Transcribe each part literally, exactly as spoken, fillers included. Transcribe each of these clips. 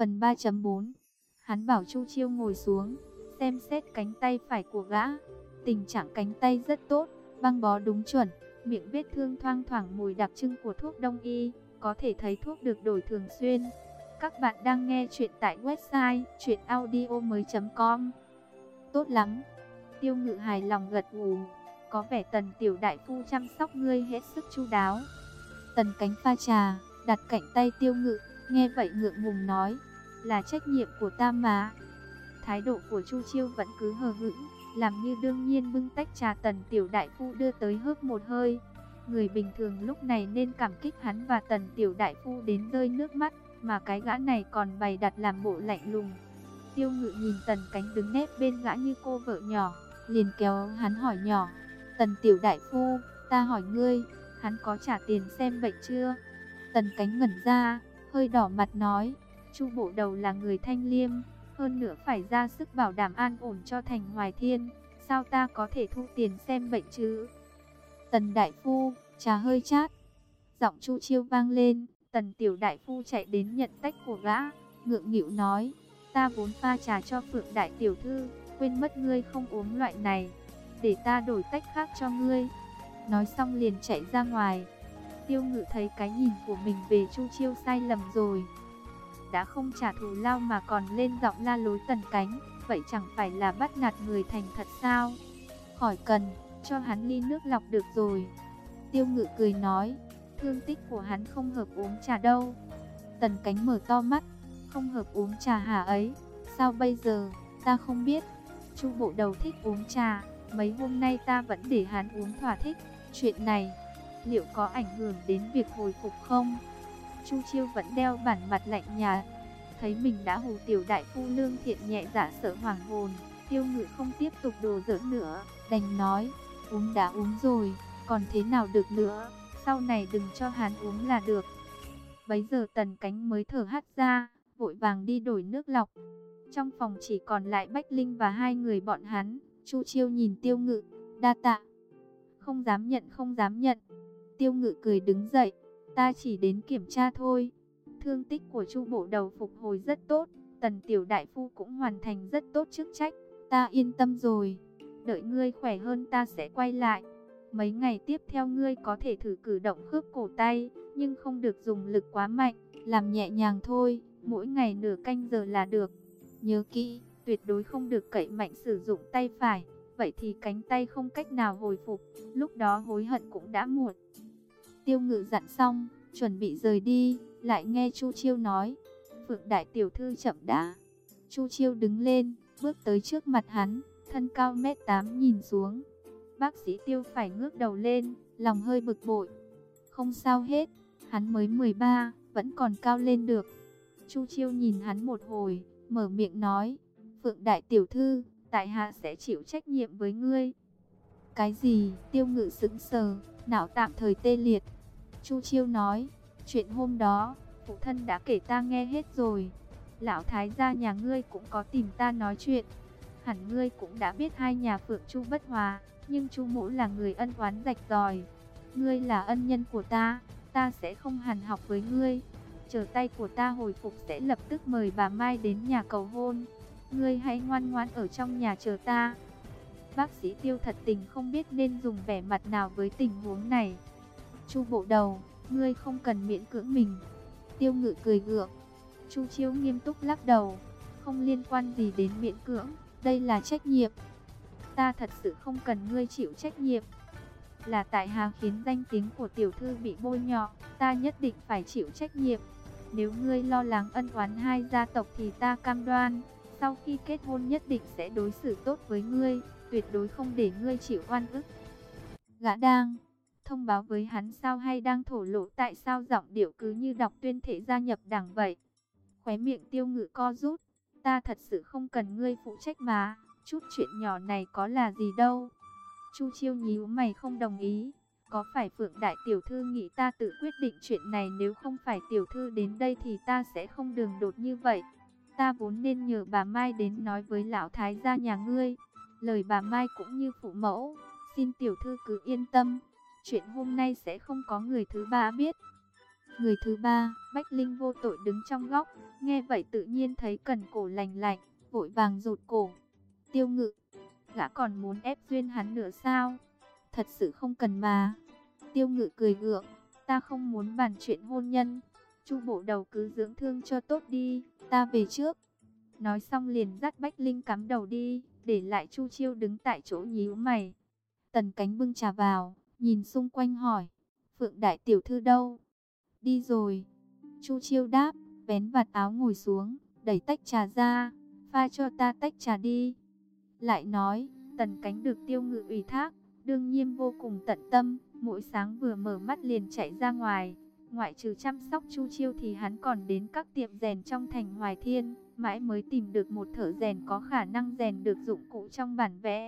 Phần ba chấm bốn. Hắn bảo Chu Chiêu ngồi xuống, xem xét cánh tay phải của gã. Tình trạng cánh tay rất tốt, băng bó đúng chuẩn, miệng vết thương thoang thoảng mùi đặc trưng của thuốc đông y, có thể thấy thuốc được đổi thường xuyên. Các bạn đang nghe chuyện tại website truyện audio mới chấm com. Tốt lắm. Tiêu Ngự hài lòng gật gù, có vẻ Tần tiểu đại phu chăm sóc ngươi hết sức chu đáo. Tần Cánh pha trà, đặt cạnh tay Tiêu Ngự, nghe vậy ngượng ngùng nói, là trách nhiệm của ta mà. Thái độ của Chu Chiêu vẫn cứ hờ hững, làm như đương nhiên bưng tách trà Tần tiểu đại phu đưa tới hớp một hơi. Người bình thường lúc này nên cảm kích hắn và Tần tiểu đại phu đến rơi nước mắt, mà cái gã này còn bày đặt làm bộ lạnh lùng. Tiêu Ngự nhìn Tần Cánh đứng nép bên gã như cô vợ nhỏ, liền kéo hắn hỏi nhỏ, Tần tiểu đại phu, ta hỏi ngươi, hắn có trả tiền xem bệnh chưa? Tần Cánh ngẩn ra, hơi đỏ mặt nói, Chu bộ đầu là người thanh liêm, hơn nữa phải ra sức bảo đảm an ổn cho thành Hoài Thiên, sao ta có thể thu tiền xem bệnh chứ? Tần đại phu, trà hơi chát. Giọng Chu Chiêu vang lên, Tần tiểu đại phu chạy đến nhận tách của gã, ngượng nghịu nói, ta vốn pha trà cho Phượng đại tiểu thư, quên mất ngươi không uống loại này, để ta đổi tách khác cho ngươi. Nói xong liền chạy ra ngoài. Tiêu Ngự thấy cái nhìn của mình về Chu Chiêu sai lầm rồi, đã không trả thù lao mà còn lên giọng la lối Tần Cánh, vậy chẳng phải là bắt nạt người thành thật sao? Khỏi cần, cho hắn ly nước lọc được rồi. Tiêu Ngự cười nói, thương tích của hắn không hợp uống trà đâu. Tần Cánh mở to mắt, không hợp uống trà hả ấy? Sao bây giờ, ta không biết. Chu bộ đầu thích uống trà, mấy hôm nay ta vẫn để hắn uống thỏa thích. Chuyện này, liệu có ảnh hưởng đến việc hồi phục không? Chu Chiêu vẫn đeo bản mặt lạnh nhạt, thấy mình đã hù tiểu đại phu lương thiện nhẹ dạ sợ hoàng hồn. Tiêu Ngự không tiếp tục đùa giỡn nữa, đành nói, uống đã uống rồi, còn thế nào được nữa, sau này đừng cho hắn uống là được. Bấy giờ Tần Cánh mới thở hắt ra, vội vàng đi đổi nước lọc. Trong phòng chỉ còn lại Bách Linh và hai người bọn hắn. Chu Chiêu nhìn Tiêu Ngự, đa tạ. Không dám nhận, không dám nhận. Tiêu Ngự cười đứng dậy, ta chỉ đến kiểm tra thôi. Thương tích của Chu bộ đầu phục hồi rất tốt, Tần tiểu đại phu cũng hoàn thành rất tốt chức trách, ta yên tâm rồi. Đợi ngươi khỏe hơn ta sẽ quay lại. Mấy ngày tiếp theo ngươi có thể thử cử động khớp cổ tay, nhưng không được dùng lực quá mạnh, làm nhẹ nhàng thôi, mỗi ngày nửa canh giờ là được. Nhớ kỹ, tuyệt đối không được cậy mạnh sử dụng tay phải, vậy thì cánh tay không cách nào hồi phục, lúc đó hối hận cũng đã muộn. Tiêu Ngự dặn xong, chuẩn bị rời đi, lại nghe Chu Chiêu nói, Phượng đại tiểu thư chậm đã. Chu Chiêu đứng lên, bước tới trước mặt hắn, thân cao mét tám nhìn xuống. Bác sĩ Tiêu phải ngước đầu lên, lòng hơi bực bội. Không sao hết, hắn mới mười ba, vẫn còn cao lên được. Chu Chiêu nhìn hắn một hồi, mở miệng nói, Phượng đại tiểu thư, tại hạ sẽ chịu trách nhiệm với ngươi. Cái gì? Tiêu Ngự sững sờ, não tạm thời tê liệt. Chu Chiêu nói, chuyện hôm đó, phụ thân đã kể ta nghe hết rồi. Lão thái gia nhà ngươi cũng có tìm ta nói chuyện. Hẳn ngươi cũng đã biết hai nhà Phượng Chu bất hòa, nhưng Chu mỗ là người ân oán rạch ròi. Ngươi là ân nhân của ta, ta sẽ không hằn học với ngươi. Chờ tay của ta hồi phục sẽ lập tức mời bà Mai đến nhà cầu hôn. Ngươi hãy ngoan ngoãn ở trong nhà chờ ta. Bác sĩ Tiêu thật tình không biết nên dùng vẻ mặt nào với tình huống này. Chu bộ đầu, ngươi không cần miễn cưỡng mình. Tiêu Ngự cười gượng. Chu Chiêu nghiêm túc lắc đầu, không liên quan gì đến miễn cưỡng, đây là trách nhiệm. Ta thật sự không cần ngươi chịu trách nhiệm. Là tại hạ khiến danh tiếng của tiểu thư bị bôi nhọ, ta nhất định phải chịu trách nhiệm. Nếu ngươi lo lắng ân oán hai gia tộc thì ta cam đoan, sau khi kết hôn nhất định sẽ đối xử tốt với ngươi, tuyệt đối không để ngươi chịu oan ức. Gã đang thông báo với hắn sao hay đang thổ lộ tại sao giọng điệu cứ như đọc tuyên thệ gia nhập đảng vậy? Khóe miệng Tiêu Ngự co rút, ta thật sự không cần ngươi phụ trách mà, chút chuyện nhỏ này có là gì đâu. Chu Chiêu nhíu mày không đồng ý, có phải Phượng đại tiểu thư nghĩ ta tự quyết định chuyện này, nếu không phải tiểu thư đến đây thì ta sẽ không đường đột như vậy. Ta vốn nên nhờ bà Mai đến nói với lão thái gia nhà ngươi, lời bà Mai cũng như phụ mẫu, xin tiểu thư cứ yên tâm, chuyện hôm nay sẽ không có người thứ ba biết. Người thứ ba, Bách Linh vô tội đứng trong góc, nghe vậy tự nhiên thấy cần cổ lành lạnh, vội vàng rụt cổ. Tiêu Ngự, gã còn muốn ép duyên hắn nữa sao? Thật sự không cần mà. Tiêu Ngự cười gượng, ta không muốn bàn chuyện hôn nhân. Chu bộ đầu cứ dưỡng thương cho tốt đi, ta về trước. Nói xong liền dắt Bách Linh cắm đầu đi, để lại Chu Chiêu đứng tại chỗ nhíu mày. Tần Cánh bưng trà vào, nhìn xung quanh hỏi, Phượng đại tiểu thư đâu? Đi rồi. Chu Chiêu đáp, vén vạt áo ngồi xuống, đẩy tách trà ra, pha cho ta tách trà đi. Lại nói, Tần Cánh được Tiêu Ngự ủy thác, đương nhiên vô cùng tận tâm, mỗi sáng vừa mở mắt liền chạy ra ngoài. Ngoại trừ chăm sóc Chu Chiêu thì hắn còn đến các tiệm rèn trong thành Hoài Thiên, mãi mới tìm được một thợ rèn có khả năng rèn được dụng cụ trong bản vẽ.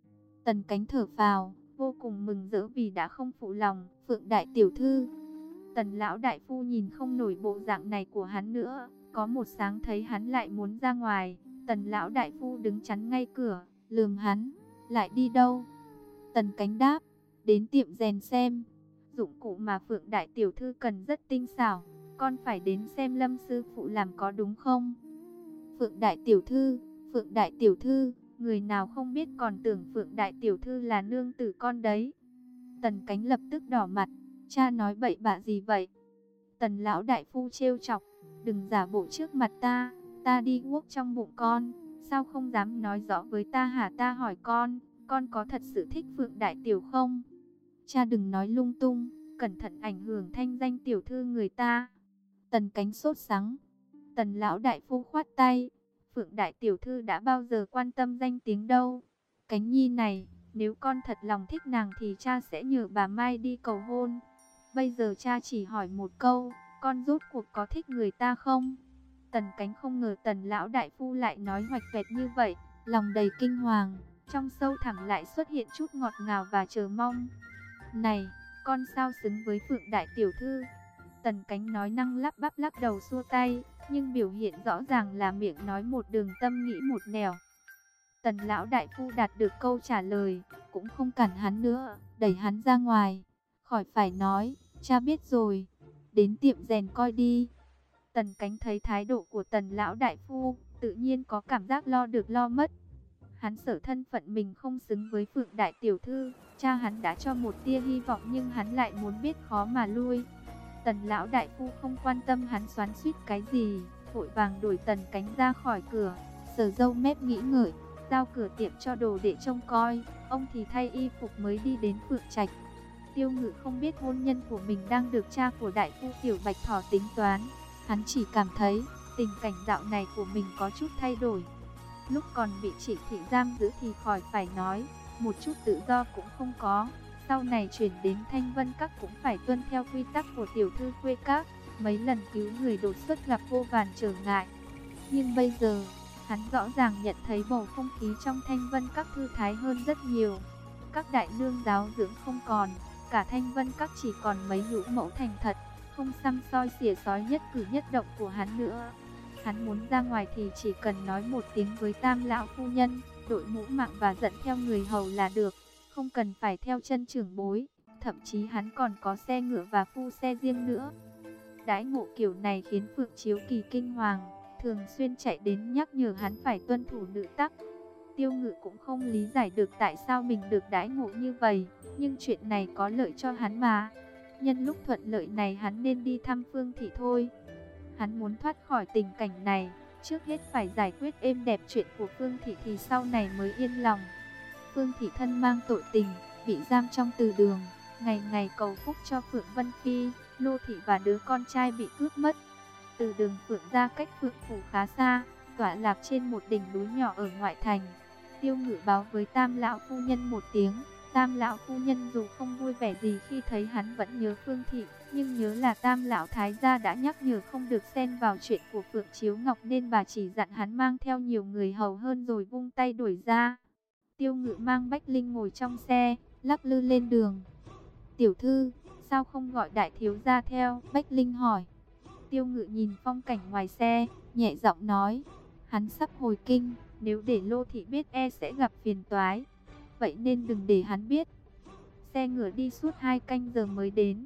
Tần Cánh thở phào, vô cùng mừng rỡ vì đã không phụ lòng Phượng đại tiểu thư. Tần lão đại phu nhìn không nổi bộ dạng này của hắn nữa, có một sáng thấy hắn lại muốn ra ngoài, Tần lão đại phu đứng chắn ngay cửa, lườm hắn, lại đi đâu? Tần Cánh đáp, đến tiệm rèn xem. Dụng cụ mà Phượng đại tiểu thư cần rất tinh xảo, con phải đến xem Lâm sư phụ làm có đúng không? Phượng đại tiểu thư, Phượng đại tiểu thư, người nào không biết còn tưởng Phượng đại tiểu thư là nương tử con đấy. Tần Cánh lập tức đỏ mặt, cha nói bậy bạ gì vậy? Tần lão đại phu trêu chọc, đừng giả bộ trước mặt ta, ta đi guốc trong bụng con, sao không dám nói rõ với ta hả? Ta hỏi con, con có thật sự thích Phượng đại tiểu không? Cha đừng nói lung tung, cẩn thận ảnh hưởng thanh danh tiểu thư người ta. Tần Cánh sốt sắng. Tần lão đại phu khoát tay, Phượng đại tiểu thư đã bao giờ quan tâm danh tiếng đâu. Cánh nhi này, nếu con thật lòng thích nàng thì cha sẽ nhờ bà Mai đi cầu hôn. Bây giờ cha chỉ hỏi một câu, con rốt cuộc có thích người ta không? Tần Cánh không ngờ Tần lão đại phu lại nói hoạch toẹt như vậy, lòng đầy kinh hoàng, trong sâu thẳm lại xuất hiện chút ngọt ngào và chờ mong. Này, con sao xứng với Phượng đại tiểu thư? Tần Cánh nói năng lắp bắp lắc đầu xua tay, nhưng biểu hiện rõ ràng là miệng nói một đường tâm nghĩ một nẻo. Tần lão đại phu đạt được câu trả lời, cũng không cản hắn nữa, đẩy hắn ra ngoài. Khỏi phải nói, cha biết rồi, đến tiệm rèn coi đi. Tần Cánh thấy thái độ của Tần lão đại phu, tự nhiên có cảm giác lo được lo mất. Hắn sợ thân phận mình không xứng với Phượng đại tiểu thư, cha hắn đã cho một tia hy vọng nhưng hắn lại muốn biết khó mà lui. Tần lão đại phu không quan tâm hắn xoắn xuýt cái gì, vội vàng đuổi Tần Cánh ra khỏi cửa, sờ râu mép nghĩ ngợi, giao cửa tiệm cho đồ để trông coi, ông thì thay y phục mới đi đến Phượng Trạch. Tiêu Ngự không biết hôn nhân của mình đang được cha của đại phu Tiểu Bạch Thỏ tính toán, hắn chỉ cảm thấy tình cảnh dạo này của mình có chút thay đổi. Lúc còn bị Trịnh thị giam giữ thì khỏi phải nói, một chút tự do cũng không có. Sau này chuyển đến Thanh Vân Các cũng phải tuân theo quy tắc của tiểu thư quê các, mấy lần cứu người đột xuất gặp vô vàn trở ngại. Nhưng bây giờ, hắn rõ ràng nhận thấy bầu không khí trong Thanh Vân Các thư thái hơn rất nhiều. Các đại nương giáo dưỡng không còn, cả Thanh Vân Các chỉ còn mấy nhũ mẫu thành thật, không xăm soi xỉa xói nhất cử nhất động của hắn nữa. Hắn muốn ra ngoài thì chỉ cần nói một tiếng với Tam lão phu nhân, đội mũ mạng và dẫn theo người hầu là được, không cần phải theo chân trưởng bối, thậm chí hắn còn có xe ngựa và phu xe riêng nữa. Đãi ngộ kiểu này khiến Phượng Chiếu Kỳ kinh hoàng, thường xuyên chạy đến nhắc nhở hắn phải tuân thủ nữ tắc. Tiêu Ngự cũng không lý giải được tại sao mình được đãi ngộ như vậy, nhưng chuyện này có lợi cho hắn mà. Nhân lúc thuận lợi này hắn nên đi thăm Phương Thị thôi. Hắn muốn thoát khỏi tình cảnh này, trước hết phải giải quyết êm đẹp chuyện của Phương Thị thì sau này mới yên lòng. Phương Thị thân mang tội tình, bị giam trong từ đường, ngày ngày cầu phúc cho Phượng Vân Phi, Lô Thị và đứa con trai bị cướp mất. Từ đường Phượng ra cách Phượng Phủ khá xa, tọa lạc trên một đỉnh núi nhỏ ở ngoại thành. Tiêu Ngự báo với Tam lão phu nhân một tiếng. Tam lão phu nhân dù không vui vẻ gì khi thấy hắn vẫn nhớ Phương Thị, nhưng nhớ là Tam lão thái gia đã nhắc nhở không được xen vào chuyện của Phượng Chiếu Ngọc nên bà chỉ dặn hắn mang theo nhiều người hầu hơn rồi vung tay đuổi ra. Tiêu Ngự mang Bách Linh ngồi trong xe, lắc lư lên đường. Tiểu thư, sao không gọi đại thiếu gia theo? Bách Linh hỏi. Tiêu Ngự nhìn phong cảnh ngoài xe, nhẹ giọng nói, hắn sắp hồi kinh, nếu để Lô Thị biết e sẽ gặp phiền toái, vậy nên đừng để hắn biết. Xe ngựa đi suốt hai canh giờ mới đến.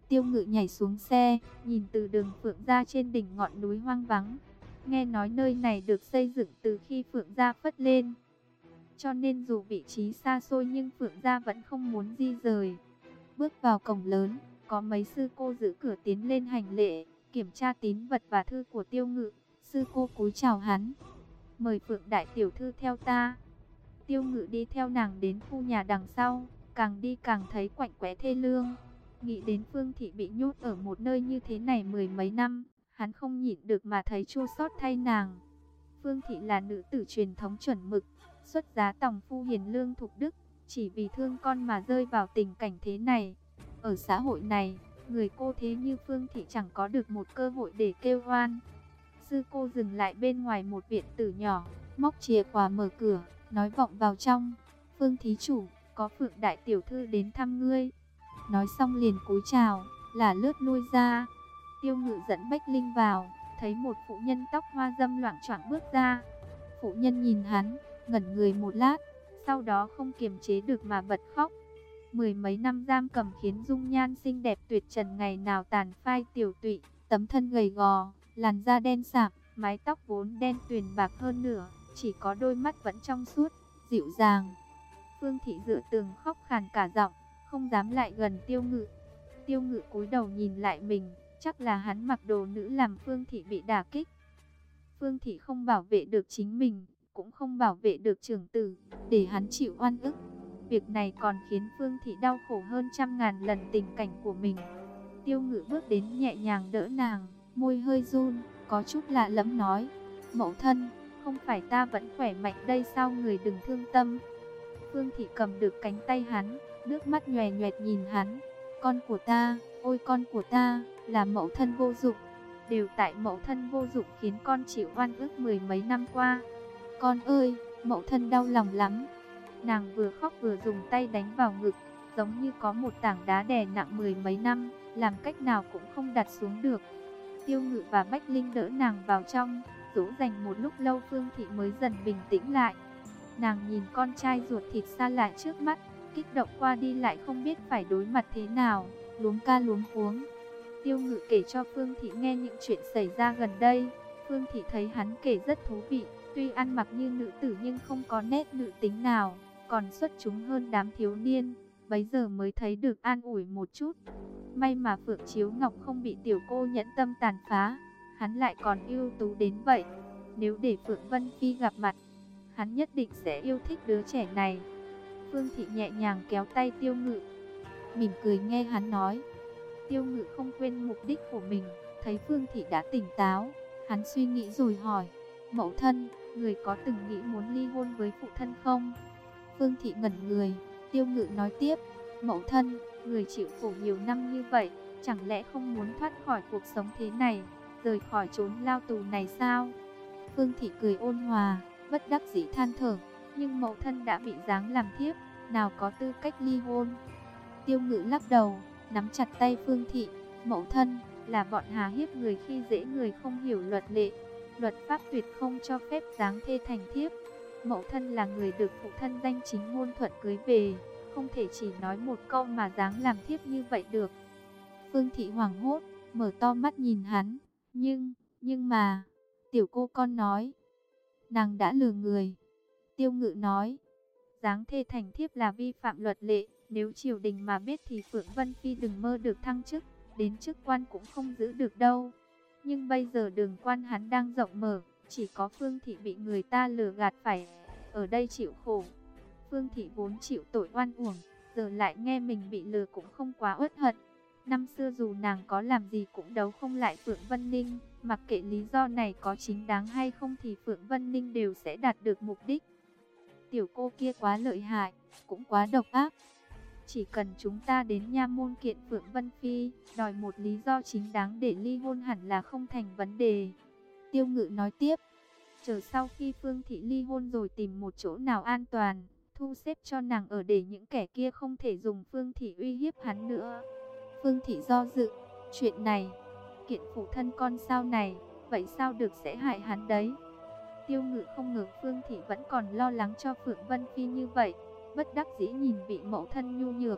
Tiêu Ngự nhảy xuống xe, nhìn từ đường Phượng Gia trên đỉnh ngọn núi hoang vắng. Nghe nói nơi này được xây dựng từ khi Phượng Gia phất lên, cho nên dù vị trí xa xôi nhưng Phượng Gia vẫn không muốn di rời. Bước vào cổng lớn, có mấy sư cô giữ cửa tiến lên hành lễ, kiểm tra tín vật và thư của Tiêu Ngự. Sư cô cúi chào hắn. Mời Phượng đại tiểu thư theo ta. Tiêu Ngự đi theo nàng đến khu nhà đằng sau, càng đi càng thấy quạnh quẽ thê lương. Nghĩ đến Phương Thị bị nhốt ở một nơi như thế này mười mấy năm, hắn không nhịn được mà thấy chua xót thay nàng. Phương Thị là nữ tử truyền thống chuẩn mực, xuất giá tòng phu hiền lương thục đức, chỉ vì thương con mà rơi vào tình cảnh thế này. Ở xã hội này, người cô thế như Phương Thị chẳng có được một cơ hội để kêu oan. Sư cô dừng lại bên ngoài một viện tử nhỏ, móc chìa khóa mở cửa, nói vọng vào trong. Phương thí chủ, có Phượng đại tiểu thư đến thăm ngươi. Nói xong liền cúi chào, là lướt lui ra. Tiêu Ngự dẫn Bách Linh vào, thấy một phụ nhân tóc hoa dâm loạng choạng bước ra. Phụ nhân nhìn hắn, ngẩn người một lát, sau đó không kiềm chế được mà bật khóc. Mười mấy năm giam cầm khiến dung nhan xinh đẹp tuyệt trần ngày nào tàn phai tiểu tụy, tấm thân gầy gò, làn da đen sạm, mái tóc vốn đen tuyền bạc hơn nửa, chỉ có đôi mắt vẫn trong suốt, dịu dàng. Phương Thị dựa tường khóc khàn cả giọng, không dám lại gần Tiêu Ngự. Tiêu Ngự cúi đầu nhìn lại mình, chắc là hắn mặc đồ nữ làm Phương Thị bị đả kích. Phương Thị không bảo vệ được chính mình, cũng không bảo vệ được trưởng tử, để hắn chịu oan ức. Việc này còn khiến Phương Thị đau khổ hơn trăm ngàn lần tình cảnh của mình. Tiêu Ngự bước đến nhẹ nhàng đỡ nàng, môi hơi run, có chút lạ lẫm nói: "Mẫu thân, không phải ta vẫn khỏe mạnh đây sao, người đừng thương tâm." Phương Thị cầm được cánh tay hắn, nước mắt nhòe nhòe nhìn hắn. "Con của ta, ôi con của ta, là mẫu thân vô dụng. Đều tại mẫu thân vô dụng khiến con chịu oan ức mười mấy năm qua. Con ơi, mẫu thân đau lòng lắm." Nàng vừa khóc vừa dùng tay đánh vào ngực, giống như có một tảng đá đè nặng mười mấy năm, làm cách nào cũng không đặt xuống được. Tiêu Ngự và Bách Linh đỡ nàng vào trong, dỗ dành một lúc lâu Phương Thị mới dần bình tĩnh lại. Nàng nhìn con trai ruột thịt xa lạ trước mắt, kích động qua đi lại không biết phải đối mặt thế nào, luống ca luống cuống. Tiêu Ngự kể cho Phương Thị nghe những chuyện xảy ra gần đây. Phương Thị thấy hắn kể rất thú vị, tuy ăn mặc như nữ tử nhưng không có nét nữ tính nào, còn xuất chúng hơn đám thiếu niên. Bấy giờ mới thấy được an ủi một chút. May mà Phượng Chiếu Ngọc không bị tiểu cô nhẫn tâm tàn phá, hắn lại còn ưu tú đến vậy. Nếu để Phượng Vân Phi gặp mặt, hắn nhất định sẽ yêu thích đứa trẻ này. Phương Thị nhẹ nhàng kéo tay Tiêu Ngự, mỉm cười nghe hắn nói. Tiêu Ngự không quên mục đích của mình, thấy Phương Thị đã tỉnh táo, hắn suy nghĩ rồi hỏi: "Mẫu thân, người có từng nghĩ muốn ly hôn với phụ thân không?" Phương Thị ngẩn người. Tiêu Ngự nói tiếp: "Mẫu thân, người chịu khổ nhiều năm như vậy, chẳng lẽ không muốn thoát khỏi cuộc sống thế này, rời khỏi chốn lao tù này sao?" Phương Thị cười ôn hòa, bất đắc dĩ than thở: "Nhưng mẫu thân đã bị giáng làm thiếp, nào có tư cách ly hôn." Tiêu Ngự lắc đầu, nắm chặt tay Phương Thị: "Mẫu thân, là bọn hà hiếp người, khi dễ người, không hiểu luật lệ. Luật pháp tuyệt không cho phép giáng thê thành thiếp. Mẫu thân là người được phụ thân danh chính ngôn thuận cưới về, không thể chỉ nói một câu mà giáng làm thiếp như vậy được." Phương Thị hoảng hốt, mở to mắt nhìn hắn. Nhưng, nhưng mà, tiểu cô con nói. Nàng đã lừa người. Tiêu Ngự nói: "Giáng thê thành thiếp là vi phạm luật lệ. Nếu triều đình mà biết thì Phượng Vân Phi đừng mơ được thăng chức, đến chức quan cũng không giữ được đâu. Nhưng bây giờ đường quan hắn đang rộng mở, chỉ có Phương Thị bị người ta lừa gạt phải ở đây chịu khổ. Phương Thị vốn chịu tội oan uổng, giờ lại nghe mình bị lừa cũng không quá uất hận. Năm xưa dù nàng có làm gì cũng đấu không lại Phượng Vân Ninh, mặc kệ lý do này có chính đáng hay không thì Phượng Vân Ninh đều sẽ đạt được mục đích. Tiểu cô kia quá lợi hại, cũng quá độc ác. Chỉ cần chúng ta đến nha môn kiện Phượng Vân Phi, đòi một lý do chính đáng để ly hôn hẳn là không thành vấn đề." Tiêu Ngự nói tiếp: "Chờ sau khi Phương Thị ly hôn rồi tìm một chỗ nào an toàn, thu xếp cho nàng ở để những kẻ kia không thể dùng Phương Thị uy hiếp hắn nữa." Phương Thị do dự: "Chuyện này, kiện phụ thân con sau này, vậy sao được, sẽ hại hắn đấy." Tiêu Ngự không ngờ Phương Thị vẫn còn lo lắng cho Phượng Vân Phi như vậy, bất đắc dĩ nhìn vị mẫu thân nhu nhược.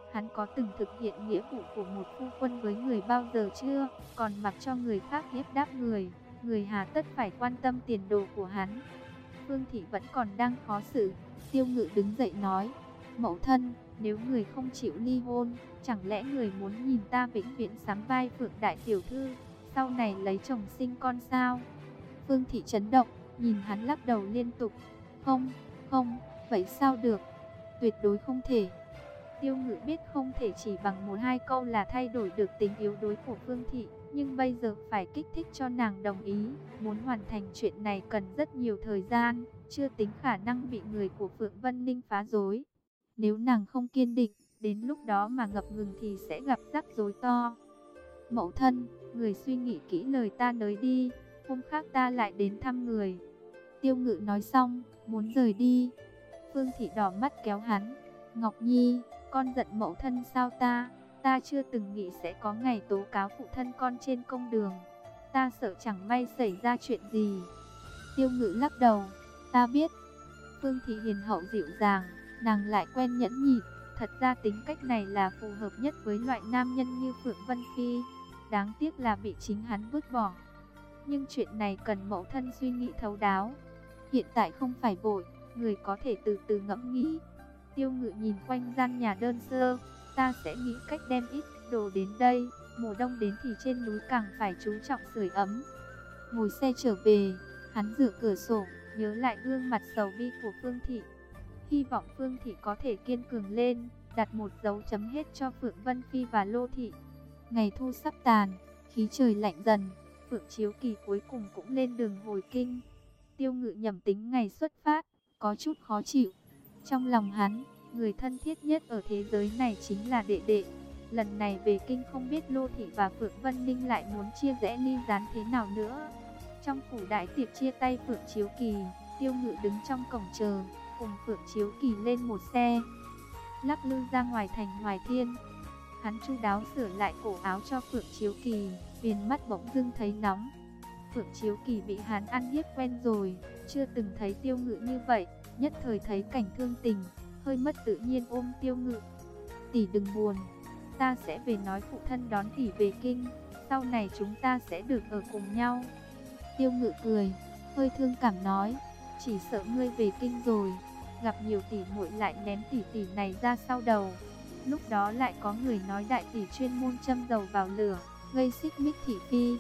Hắn có từng thực hiện nghĩa vụ của một phu quân với người bao giờ chưa? Còn mặc cho người khác hiếp đáp người, người hà tất phải quan tâm tiền đồ của hắn. Phương Thị vẫn còn đang khó xử. Tiêu Ngự đứng dậy nói, mẫu thân, nếu người không chịu ly hôn, chẳng lẽ người muốn nhìn ta vĩnh viễn sắm vai Phượng đại tiểu thư, sau này lấy chồng sinh con sao? Phương Thị chấn động, nhìn hắn lắc đầu liên tục. Không, không, vậy sao được? Tuyệt đối không thể. Tiêu Ngự biết không thể chỉ bằng một hai câu là thay đổi được tính yếu đuối của Phương Thị, nhưng bây giờ phải kích thích cho nàng đồng ý. Muốn hoàn thành chuyện này cần rất nhiều thời gian, chưa tính khả năng bị người của Phượng Vân Ninh phá rối. Nếu nàng không kiên định, đến lúc đó mà ngập ngừng thì sẽ gặp rắc rối to. Mẫu thân, người suy nghĩ kỹ lời ta nói đi, hôm khác ta lại đến thăm người. Tiêu Ngự nói xong, muốn rời đi. Phương Thị đỏ mắt kéo hắn. Ngọc Nhi, con giận mẫu thân sao ta? Ta chưa từng nghĩ sẽ có ngày tố cáo phụ thân con trên công đường. Ta sợ chẳng may xảy ra chuyện gì. Tiêu Ngự lắc đầu. Ta biết. Phương Thị hiền hậu dịu dàng, nàng lại quen nhẫn nhịn. Thật ra tính cách này là phù hợp nhất với loại nam nhân như Phượng Vân Phi. Đáng tiếc là bị chính hắn vứt bỏ. Nhưng chuyện này cần mẫu thân suy nghĩ thấu đáo. Hiện tại không phải vội, người có thể từ từ ngẫm nghĩ. Tiêu Ngự nhìn quanh gian nhà đơn sơ. Ta sẽ nghĩ cách đem ít đồ đến đây. Mùa đông đến thì trên núi càng phải chú trọng sưởi ấm. Ngồi xe trở về, hắn dựa cửa sổ, nhớ lại gương mặt sầu bi của Phương Thị. Hy vọng Phương Thị có thể kiên cường lên, đặt một dấu chấm hết cho Phượng Vân Phi và Lô Thị. Ngày thu sắp tàn, khí trời lạnh dần, Phượng Chiếu Kỳ cuối cùng cũng lên đường hồi kinh. Tiêu Ngự nhẩm tính ngày xuất phát, có chút khó chịu. Trong lòng hắn, người thân thiết nhất ở thế giới này chính là đệ đệ. Lần này về kinh không biết Lô Thị và Phượng Vân Ninh lại muốn chia rẽ ly gián thế nào nữa. Trong phủ đại tiệc chia tay Phượng Chiếu Kỳ, Tiêu Ngự đứng trong cổng chờ, cùng Phượng Chiếu Kỳ lên một xe, lắc lư ra ngoài thành Hoài Thiên. Hắn chu đáo sửa lại cổ áo cho Phượng Chiếu Kỳ, viền mắt bỗng dưng thấy nóng. Phượng Chiếu Kỳ bị hắn ăn hiếp quen rồi, chưa từng thấy Tiêu Ngự như vậy, nhất thời thấy cảnh thương tình, hơi mất tự nhiên ôm Tiêu Ngự. Tỷ đừng buồn, ta sẽ về nói phụ thân đón tỷ về kinh, sau này chúng ta sẽ được ở cùng nhau. Tiêu Ngự cười, hơi thương cảm nói, chỉ sợ ngươi về kinh rồi, gặp nhiều tỷ muội lại ném tỷ tỷ này ra sau đầu. Lúc đó lại có người nói đại tỷ chuyên môn châm dầu vào lửa, gây xích mích thị phi.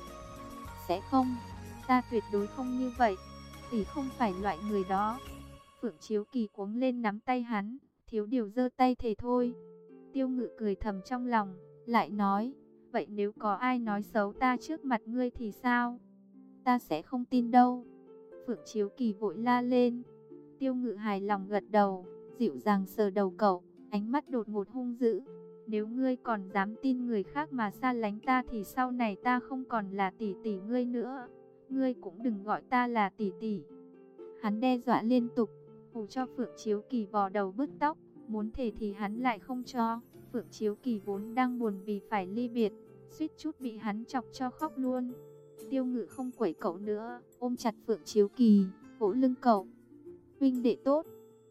Sẽ không, ta tuyệt đối không như vậy, tỷ không phải loại người đó. Phượng Chiếu Kỳ cuống lên nắm tay hắn, thiếu điều giơ tay thề thôi. Tiêu Ngự cười thầm trong lòng, lại nói, vậy nếu có ai nói xấu ta trước mặt ngươi thì sao? Ta sẽ không tin đâu. Phượng Chiếu Kỳ vội la lên. Tiêu Ngự hài lòng gật đầu, dịu dàng sờ đầu cậu, ánh mắt đột ngột hung dữ. Nếu ngươi còn dám tin người khác mà xa lánh ta thì sau này ta không còn là tỷ tỷ ngươi nữa. Ngươi cũng đừng gọi ta là tỷ tỷ. Hắn đe dọa liên tục, hù cho Phượng Chiếu Kỳ vò đầu bứt tóc, muốn thề thì hắn lại không cho. Phượng Chiếu Kỳ vốn đang buồn vì phải ly biệt, suýt chút bị hắn chọc cho khóc luôn. Tiêu Ngự không quẩy cậu nữa, ôm chặt Phượng Chiếu Kỳ, vỗ lưng cậu. Huynh đệ tốt,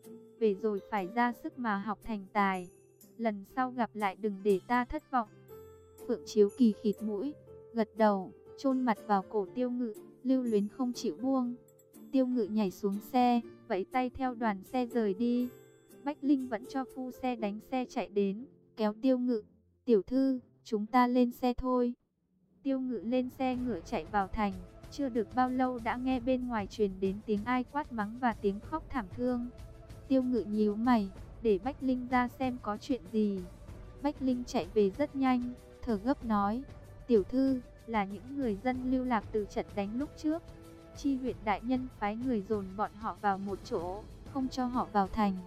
về rồi phải ra sức mà học thành tài, lần sau gặp lại đừng để ta thất vọng. Phượng Chiếu Kỳ khịt mũi, gật đầu, chôn mặt vào cổ Tiêu Ngự, lưu luyến không chịu buông. Tiêu Ngự nhảy xuống xe, vẫy tay theo đoàn xe rời đi. Bách Linh vẫn cho phu xe đánh xe chạy đến, kéo Tiêu Ngự, tiểu thư, chúng ta lên xe thôi. Tiêu Ngự lên xe ngựa chạy vào thành, chưa được bao lâu đã nghe bên ngoài truyền đến tiếng ai quát mắng và tiếng khóc thảm thương. Tiêu Ngự nhíu mày, để Bách Linh ra xem có chuyện gì. Bách Linh chạy về rất nhanh, thở gấp nói, tiểu thư, là những người dân lưu lạc từ trận đánh lúc trước. Chi huyện đại nhân phái người dồn bọn họ vào một chỗ, không cho họ vào thành.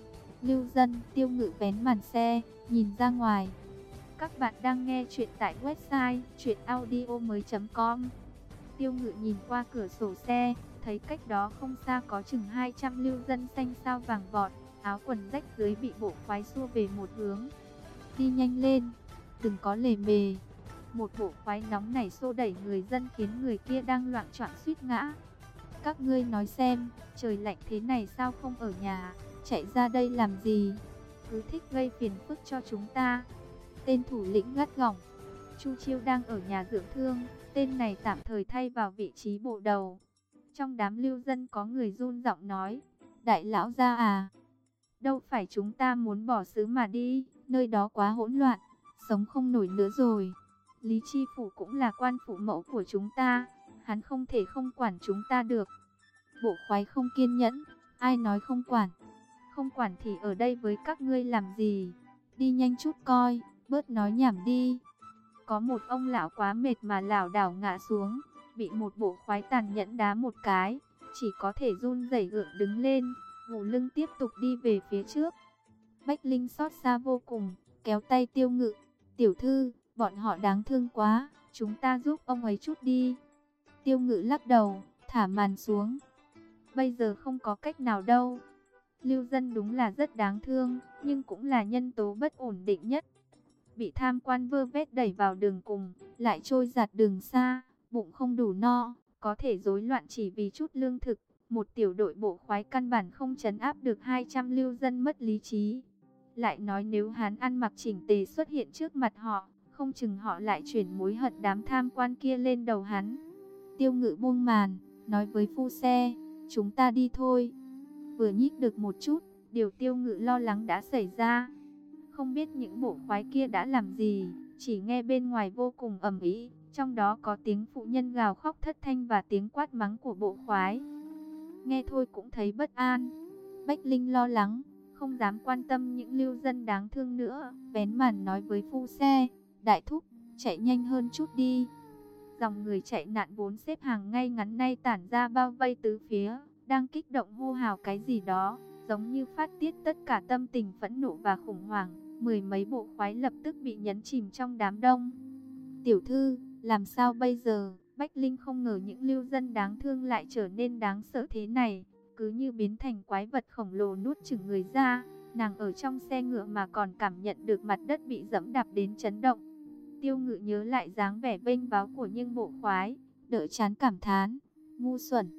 Lưu dân. Tiêu Ngự vén màn xe, nhìn ra ngoài. Các bạn đang nghe chuyện tại website truyện audio mới chấm com. Tiêu Ngự nhìn qua cửa sổ xe, thấy cách đó không xa có chừng hai trăm lưu dân xanh xao vàng vọt, áo quần rách dưới bị bộ khoái xua về một hướng. Đi nhanh lên, đừng có lề mề. Một bộ khoái nóng nảy xô đẩy người dân khiến người kia đang loạng choạng suýt ngã. Các ngươi nói xem, trời lạnh thế này sao không ở nhà, chạy ra đây làm gì? cứ thích gây phiền phức cho chúng ta. Tên thủ lĩnh gắt gỏng. Chu Chiêu đang ở nhà dưỡng thương, tên này tạm thời thay vào vị trí bộ đầu. Trong đám lưu dân có người run giọng nói, đại lão gia à, đâu phải chúng ta muốn bỏ xứ mà đi, nơi đó quá hỗn loạn, sống không nổi nữa rồi. Lý Chi Phủ cũng là quan phụ mẫu của chúng ta, hắn không thể không quản chúng ta được. Bộ khoái không kiên nhẫn, ai nói không quản? Không quản thì ở đây với các ngươi làm gì? Đi nhanh chút coi, bớt nói nhảm đi. Có một ông lão quá mệt mà lảo đảo ngã xuống, bị một bộ khoái tàn nhẫn đá một cái, chỉ có thể run rẩy gượng đứng lên, gù lưng tiếp tục đi về phía trước. Bách Linh xót xa vô cùng, kéo tay Tiêu Ngự, tiểu thư, bọn họ đáng thương quá, chúng ta giúp ông ấy chút đi. Tiêu Ngự lắc đầu, thả màn xuống. Bây giờ không có cách nào đâu. Lưu dân đúng là rất đáng thương, nhưng cũng là nhân tố bất ổn định nhất. Bị tham quan vơ vét đẩy vào đường cùng, lại trôi giạt đường xa, bụng không đủ no, có thể rối loạn chỉ vì chút lương thực. Một tiểu đội bộ khoái căn bản không trấn áp được hai trăm lưu dân mất lý trí. Lại nói nếu Hán ăn mặc chỉnh tề xuất hiện trước mặt họ, không chừng họ lại chuyển mối hận đám tham quan kia lên đầu hắn. Tiêu Ngự buông màn, nói với phu xe, chúng ta đi thôi. Vừa nhích được một chút, điều Tiêu Ngự lo lắng đã xảy ra. Không biết những bộ khoái kia đã làm gì, chỉ nghe bên ngoài vô cùng ầm ĩ, trong đó có tiếng phụ nhân gào khóc thất thanh và tiếng quát mắng của bộ khoái. Nghe thôi cũng thấy bất an. Bách Linh lo lắng, không dám quan tâm những lưu dân đáng thương nữa, bén màn nói với phu xe, đại thúc, chạy nhanh hơn chút đi. Dòng người chạy nạn vốn xếp hàng ngay ngắn nay tản ra bao vây tứ phía, đang kích động hô hào cái gì đó, giống như phát tiết tất cả tâm tình phẫn nộ và khủng hoảng. Mười mấy bộ khoái lập tức bị nhấn chìm trong đám đông. Tiểu thư, làm sao bây giờ? Bách Linh không ngờ những lưu dân đáng thương lại trở nên đáng sợ thế này, cứ như biến thành quái vật khổng lồ nuốt chửng người ra. Nàng ở trong xe ngựa mà còn cảm nhận được mặt đất bị dẫm đạp đến chấn động. Tiêu Ngự nhớ lại dáng vẻ vênh váo của những bộ khoái, đỡ chán cảm thán, ngu xuẩn,